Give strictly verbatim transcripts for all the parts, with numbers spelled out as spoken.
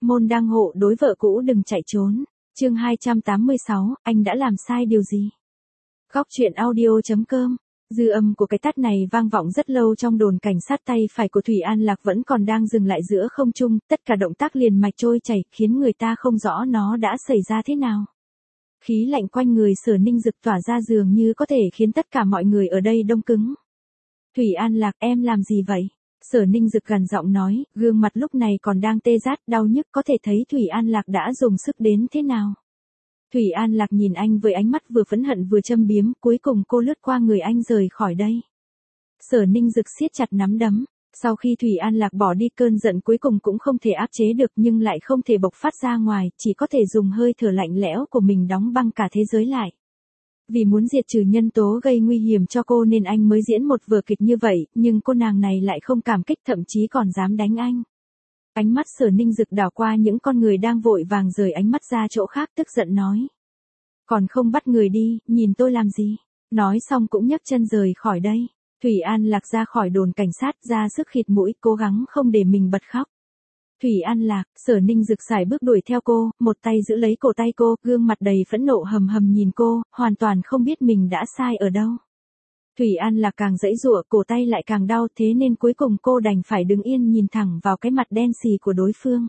môn đăng hộ đối vợ cũ đừng chạy trốn. Chương hai trăm tám mươi sáu, anh đã làm sai điều gì? Góc truyện audio chấm com. Dư âm của cái tát này vang vọng rất lâu trong đồn cảnh sát, tay phải của Thủy An Lạc vẫn còn đang dừng lại giữa không trung, tất cả động tác liền mạch trôi chảy, khiến người ta không rõ nó đã xảy ra thế nào. Khí lạnh quanh người Sở Ninh Dực tỏa ra dường như có thể khiến tất cả mọi người ở đây đông cứng. Thủy An Lạc, em làm gì vậy? Sở Ninh Dực gằn giọng nói, gương mặt lúc này còn đang tê rát, đau nhức, có thể thấy Thủy An Lạc đã dùng sức đến thế nào. Thủy An Lạc nhìn anh với ánh mắt vừa phẫn hận vừa châm biếm, cuối cùng cô lướt qua người anh rời khỏi đây. Sở Ninh Dực siết chặt nắm đấm, sau khi Thủy An Lạc bỏ đi cơn giận cuối cùng cũng không thể áp chế được nhưng lại không thể bộc phát ra ngoài, chỉ có thể dùng hơi thở lạnh lẽo của mình đóng băng cả thế giới lại. Vì muốn diệt trừ nhân tố gây nguy hiểm cho cô nên anh mới diễn một vở kịch như vậy, nhưng cô nàng này lại không cảm kích, thậm chí còn dám đánh anh. Ánh mắt Sở Ninh Dực đảo qua những con người đang vội vàng rời ánh mắt ra chỗ khác, tức giận nói. Còn không bắt người đi, nhìn tôi làm gì? Nói xong cũng nhấc chân rời khỏi đây. Thủy An Lạc ra khỏi đồn cảnh sát, ra sức khịt mũi, cố gắng không để mình bật khóc. Thủy An Lạc, Sở Ninh Dực sải bước đuổi theo cô, một tay giữ lấy cổ tay cô, gương mặt đầy phẫn nộ hầm hầm nhìn cô, hoàn toàn không biết mình đã sai ở đâu. Thủy An Lạc càng giãy giụa, cổ tay lại càng đau, thế nên cuối cùng cô đành phải đứng yên nhìn thẳng vào cái mặt đen xì của đối phương.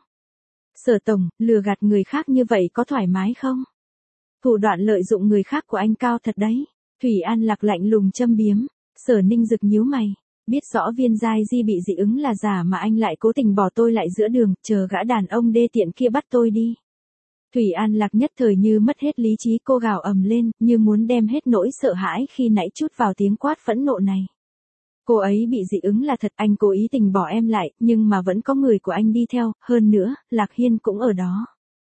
Sở tổng, lừa gạt người khác như vậy có thoải mái không? Thủ đoạn lợi dụng người khác của anh cao thật đấy. Thủy An Lạc lạnh lùng châm biếm. Sở Ninh Dực nhíu mày. Biết rõ Viên Giai Di bị dị ứng là giả mà anh lại cố tình bỏ tôi lại giữa đường, chờ gã đàn ông đê tiện kia bắt tôi đi. Thủy An Lạc nhất thời như mất hết lý trí, cô gào ầm lên, như muốn đem hết nỗi sợ hãi khi nãy trút vào tiếng quát phẫn nộ này. Cô ấy bị dị ứng là thật, anh cố ý tình bỏ em lại, nhưng mà vẫn có người của anh đi theo, hơn nữa, Lạc Hiên cũng ở đó.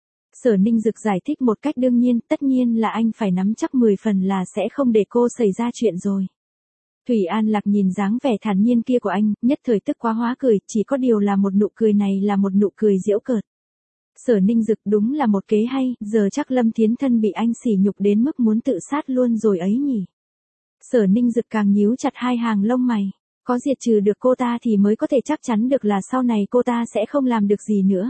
Sở Ninh Dực giải thích một cách đương nhiên, tất nhiên là anh phải nắm chắc mười phần là sẽ không để cô xảy ra chuyện rồi. Thủy An Lạc nhìn dáng vẻ thản nhiên kia của anh, nhất thời tức quá hóa cười, chỉ có điều là một nụ cười này là một nụ cười giễu cợt. Sở Ninh Dực đúng là một kế hay, giờ chắc Lâm Thiến Thân bị anh sỉ nhục đến mức muốn tự sát luôn rồi ấy nhỉ. Sở Ninh Dực càng nhíu chặt hai hàng lông mày, có diệt trừ được cô ta thì mới có thể chắc chắn được là sau này cô ta sẽ không làm được gì nữa.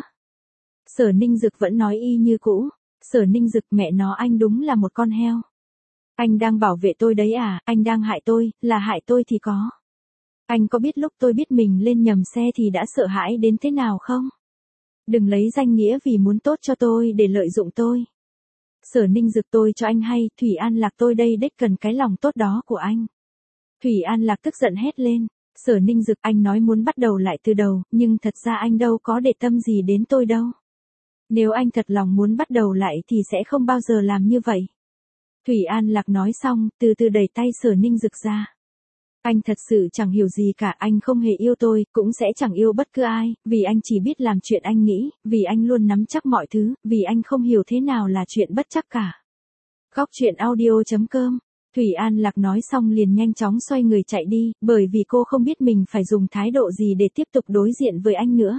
Sở Ninh Dực vẫn nói y như cũ, Sở Ninh Dực, mẹ nó, anh đúng là một con heo. Anh đang bảo vệ tôi đấy à, anh đang hại tôi, là hại tôi thì có. Anh có biết lúc tôi biết mình lên nhầm xe thì đã sợ hãi đến thế nào không? Đừng lấy danh nghĩa vì muốn tốt cho tôi để lợi dụng tôi. Sở Ninh Dực, tôi cho anh hay, Thủy An Lạc tôi đây đếch cần cái lòng tốt đó của anh. Thủy An Lạc tức giận hét lên. Sở Ninh Dực, anh nói muốn bắt đầu lại từ đầu, nhưng thật ra anh đâu có để tâm gì đến tôi đâu. Nếu anh thật lòng muốn bắt đầu lại thì sẽ không bao giờ làm như vậy. Thủy An Lạc nói xong, từ từ đẩy tay Sở Ninh Dực ra. Anh thật sự chẳng hiểu gì cả, anh không hề yêu tôi, cũng sẽ chẳng yêu bất cứ ai, vì anh chỉ biết làm chuyện anh nghĩ, vì anh luôn nắm chắc mọi thứ, vì anh không hiểu thế nào là chuyện bất chắc cả. Góc truyện audio chấm com. Thủy An Lạc nói xong liền nhanh chóng xoay người chạy đi, bởi vì cô không biết mình phải dùng thái độ gì để tiếp tục đối diện với anh nữa.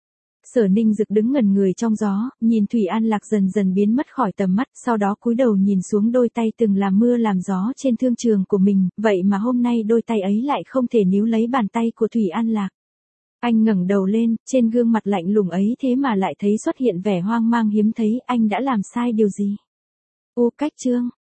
Sở Ninh Dực đứng ngẩn người trong gió, nhìn Thủy An Lạc dần dần biến mất khỏi tầm mắt, sau đó cúi đầu nhìn xuống đôi tay từng làm mưa làm gió trên thương trường của mình, vậy mà hôm nay đôi tay ấy lại không thể níu lấy bàn tay của Thủy An Lạc. Anh ngẩng đầu lên, trên gương mặt lạnh lùng ấy thế mà lại thấy xuất hiện vẻ hoang mang hiếm thấy, anh đã làm sai điều gì? U cách chương.